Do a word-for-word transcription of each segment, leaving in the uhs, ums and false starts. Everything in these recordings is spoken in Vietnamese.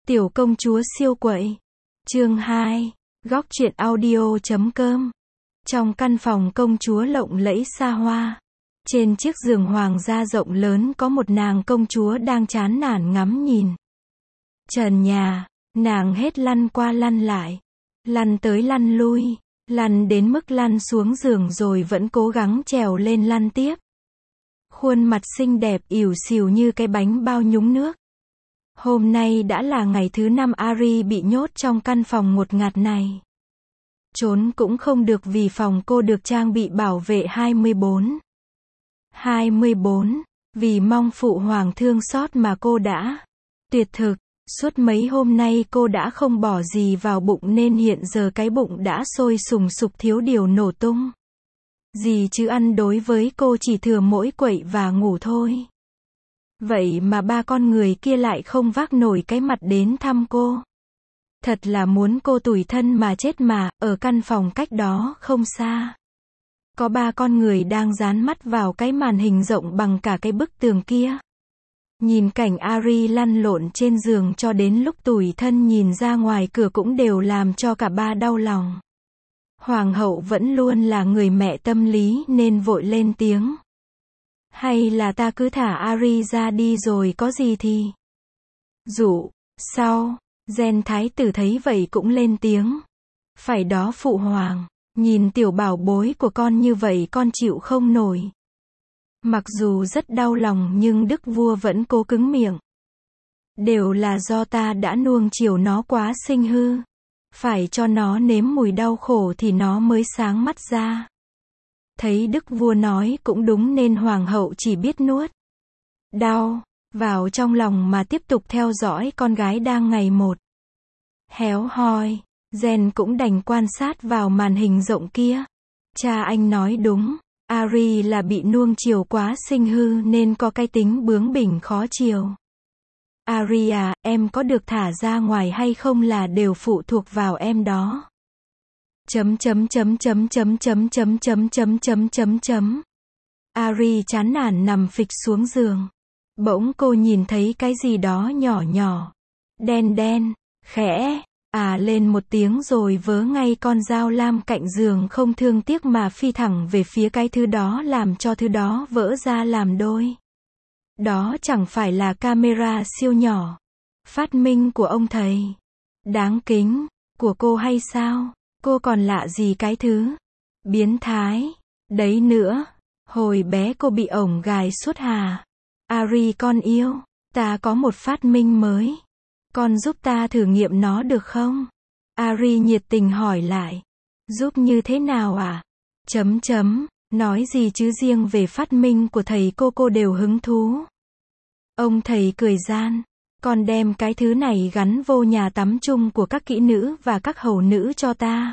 Tiểu công chúa siêu quậy. Chương hai. Góc truyện audio chấm com. Trong căn phòng công chúa lộng lẫy xa hoa, trên chiếc giường hoàng gia rộng lớn có một nàng công chúa đang chán nản ngắm nhìn trần nhà. Nàng hết lăn qua lăn lại, lăn tới lăn lui, lăn đến mức lăn xuống giường rồi vẫn cố gắng trèo lên lăn tiếp. Khuôn mặt xinh đẹp ỉu xìu như cái bánh bao nhúng nước. Hôm nay đã là ngày thứ năm Ari bị nhốt trong căn phòng ngột ngạt này. Trốn cũng không được vì phòng cô được trang bị bảo vệ hai mươi bốn. hai mươi bốn, vì mong phụ hoàng thương xót mà cô đã tuyệt thực. Suốt mấy hôm nay cô đã không bỏ gì vào bụng nên hiện giờ cái bụng đã sôi sùng sục thiếu điều nổ tung. Gì chứ ăn đối với cô chỉ thừa mỗi quậy và ngủ thôi. Vậy mà ba con người kia lại không vác nổi cái mặt đến thăm cô. Thật là muốn cô tủi thân mà chết mà, ở căn phòng cách đó không xa. Có ba con người đang dán mắt vào cái màn hình rộng bằng cả cái bức tường kia. Nhìn cảnh Ari lăn lộn trên giường cho đến lúc tủi thân nhìn ra ngoài cửa cũng đều làm cho cả ba đau lòng. Hoàng hậu vẫn luôn là người mẹ tâm lý nên vội lên tiếng. Hay là ta cứ thả Ari ra đi rồi có gì thì dụ sau. Gen thái tử thấy vậy cũng lên tiếng. Phải đó phụ hoàng, nhìn tiểu bảo bối của con như vậy con chịu không nổi. Mặc dù rất đau lòng nhưng đức vua vẫn cố cứng miệng. Đều là do ta đã nuông chiều nó quá sinh hư. Phải cho nó nếm mùi đau khổ thì nó mới sáng mắt ra. Thấy đức vua nói cũng đúng nên hoàng hậu chỉ biết nuốt đau vào trong lòng mà tiếp tục theo dõi con gái đang ngày một héo hoi. Gen cũng đành quan sát vào màn hình rộng kia. Cha anh nói đúng, Ari là bị nuông chiều quá sinh hư nên có cái tính bướng bỉnh khó chiều. Ari à, em có được thả ra ngoài hay không là đều phụ thuộc vào em đó. Chấm chấm chấm chấm chấm chấm chấm chấm chấm chấm chấm chấm. Ari chán nản nằm phịch xuống giường. Bỗng cô nhìn thấy cái gì đó nhỏ nhỏ, đen đen, khẽ, à lên một tiếng rồi vớ ngay con dao lam cạnh giường không thương tiếc mà phi thẳng về phía cái thứ đó làm cho thứ đó vỡ ra làm đôi. Đó chẳng phải là camera siêu nhỏ, phát minh của ông thầy, đáng kính, của cô hay sao? Cô còn lạ gì cái thứ biến thái đấy nữa. Hồi bé cô bị ổng gài suốt hà. Ari con yêu, ta có một phát minh mới. Con giúp ta thử nghiệm nó được không? Ari nhiệt tình hỏi lại. Giúp như thế nào à? Chấm chấm, nói gì chứ riêng về phát minh của thầy cô cô đều hứng thú. Ông thầy cười gian. Con đem cái thứ này gắn vô nhà tắm chung của các kỹ nữ và các hầu nữ cho ta.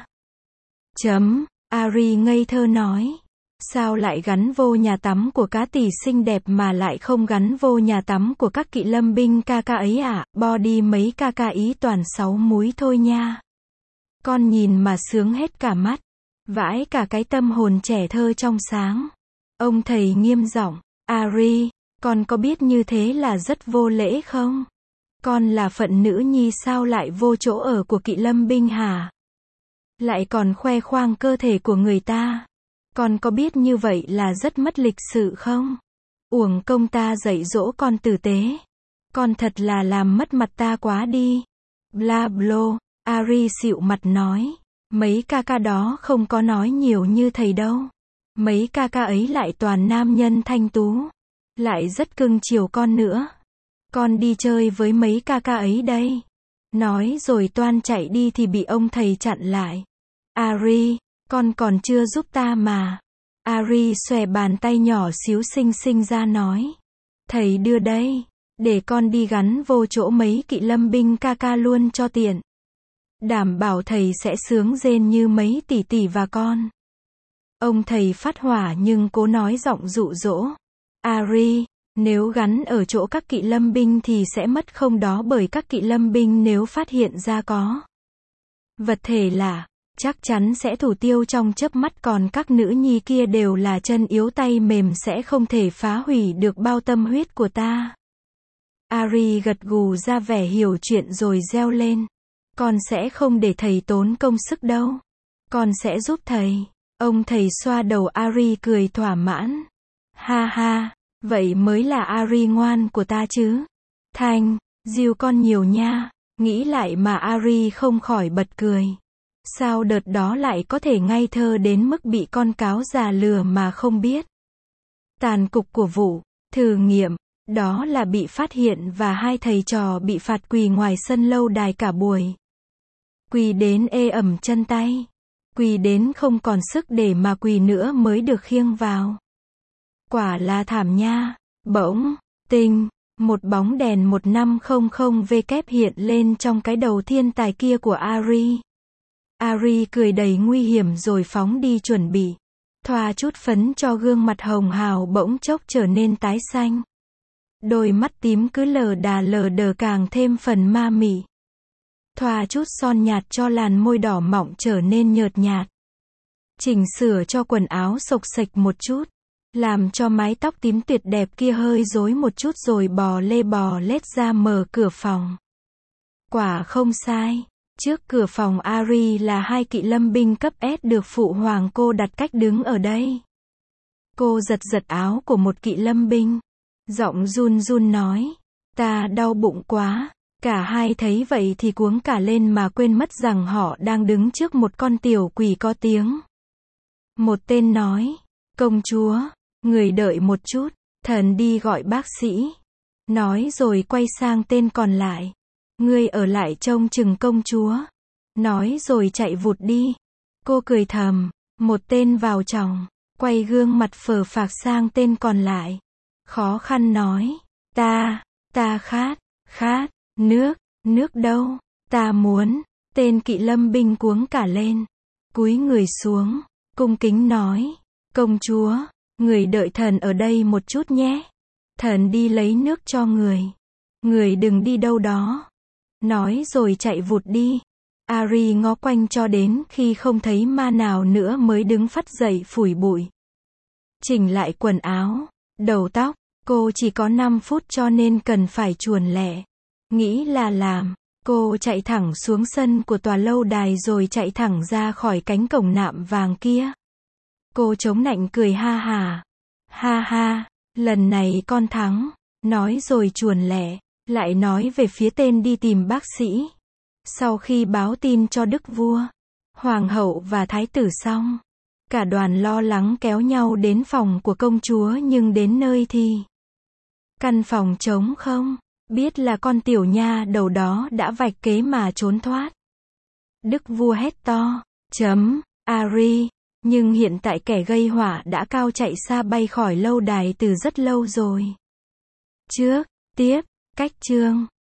Chấm, Ari ngây thơ nói. Sao lại gắn vô nhà tắm của cá tỷ xinh đẹp mà lại không gắn vô nhà tắm của các kỵ lâm binh ca ca ấy à? Body mấy ca ca ý toàn sáu múi thôi nha. Con nhìn mà sướng hết cả mắt. Vãi cả cái tâm hồn trẻ thơ trong sáng. Ông thầy nghiêm giọng. Ari, con có biết như thế là rất vô lễ không? Con là phận nữ nhi sao lại vô chỗ ở của kỵ lâm binh hả? Lại còn khoe khoang cơ thể của người ta. Con có biết như vậy là rất mất lịch sự không? Uổng công ta dạy dỗ con tử tế. Con thật là làm mất mặt ta quá đi. Bla blo, Ari xịu mặt nói. Mấy ca ca đó không có nói nhiều như thầy đâu. Mấy ca ca ấy lại toàn nam nhân thanh tú. Lại rất cưng chiều con nữa. Con đi chơi với mấy ca ca ấy đây. Nói rồi toan chạy đi thì bị ông thầy chặn lại. Ari, con còn chưa giúp ta mà. Ari xòe bàn tay nhỏ xíu xinh xinh ra nói. Thầy đưa đây, để con đi gắn vô chỗ mấy kỵ lâm binh ca ca luôn cho tiện. Đảm bảo thầy sẽ sướng rên như mấy tỷ tỷ và con. Ông thầy phát hỏa nhưng cố nói giọng dụ dỗ. Ari, nếu gắn ở chỗ các kỵ lâm binh thì sẽ mất không đó bởi các kỵ lâm binh nếu phát hiện ra có vật thể lạ, chắc chắn sẽ thủ tiêu trong chớp mắt còn các nữ nhi kia đều là chân yếu tay mềm sẽ không thể phá hủy được bao tâm huyết của ta. Ari gật gù ra vẻ hiểu chuyện rồi reo lên. Con sẽ không để thầy tốn công sức đâu. Con sẽ giúp thầy. Ông thầy xoa đầu Ari cười thỏa mãn. Ha ha, vậy mới là Ari ngoan của ta chứ. Thanh, dìu con nhiều nha. Nghĩ lại mà Ari không khỏi bật cười. Sao đợt đó lại có thể ngây thơ đến mức bị con cáo già lừa mà không biết. Tàn cục của vụ thử nghiệm, đó là bị phát hiện và hai thầy trò bị phạt quỳ ngoài sân lâu đài cả buổi. Quỳ đến ê ẩm chân tay. Quỳ đến không còn sức để mà quỳ nữa mới được khiêng vào. Quả là thảm nha. Bỗng, tinh, một bóng đèn một năm không không W hiện lên trong cái đầu thiên tài kia của Ari. Ari cười đầy nguy hiểm rồi phóng đi chuẩn bị. Thoa chút phấn cho gương mặt hồng hào bỗng chốc trở nên tái xanh. Đôi mắt tím cứ lờ đà lờ đờ càng thêm phần ma mị. Thoa chút son nhạt cho làn môi đỏ mọng trở nên nhợt nhạt. Chỉnh sửa cho quần áo xộc xệch một chút. Làm cho mái tóc tím tuyệt đẹp kia hơi rối một chút rồi bò lê bò lết ra mở cửa phòng. Quả không sai. Trước cửa phòng Ari là hai kỵ lâm binh cấp S được phụ hoàng cô đặt cách đứng ở đây. Cô giật giật áo của một kỵ lâm binh. Giọng run run nói. Ta đau bụng quá. Cả hai thấy vậy thì cuống cả lên mà quên mất rằng họ đang đứng trước một con tiểu quỷ có tiếng. Một tên nói. Công chúa, người đợi một chút, thần đi gọi bác sĩ. Nói rồi quay sang tên còn lại. Ngươi ở lại trông chừng công chúa. Nói rồi chạy vụt đi. Cô cười thầm. Một tên vào trong, quay gương mặt phờ phạc sang tên còn lại. Khó khăn nói. Ta, ta khát, khát, nước, nước đâu, ta muốn. Tên kỵ lâm binh cuống cả lên. Cúi người xuống, cung kính nói. Công chúa, người đợi thần ở đây một chút nhé. Thần đi lấy nước cho người. Người đừng đi đâu đó. Nói rồi chạy vụt đi. Ari ngó quanh cho đến khi không thấy ma nào nữa mới đứng phắt dậy phủi bụi. Chỉnh lại quần áo, đầu tóc, cô chỉ có năm phút cho nên cần phải chuồn lẹ. Nghĩ là làm, cô chạy thẳng xuống sân của tòa lâu đài rồi chạy thẳng ra khỏi cánh cổng nạm vàng kia. Cô chống nạnh cười ha hà. Ha ha, lần này con thắng. Nói rồi chuồn lẹ, lại nói về phía tên đi tìm bác sĩ. Sau khi báo tin cho đức vua, hoàng hậu và thái tử xong, cả đoàn lo lắng kéo nhau đến phòng của công chúa nhưng đến nơi thì căn phòng trống không, biết là con tiểu nha đầu đó đã vạch kế mà trốn thoát. Đức vua hét to, chấm, Ari, nhưng hiện tại kẻ gây họa đã cao chạy xa bay khỏi lâu đài từ rất lâu rồi. Trước, tiếp, cách chương.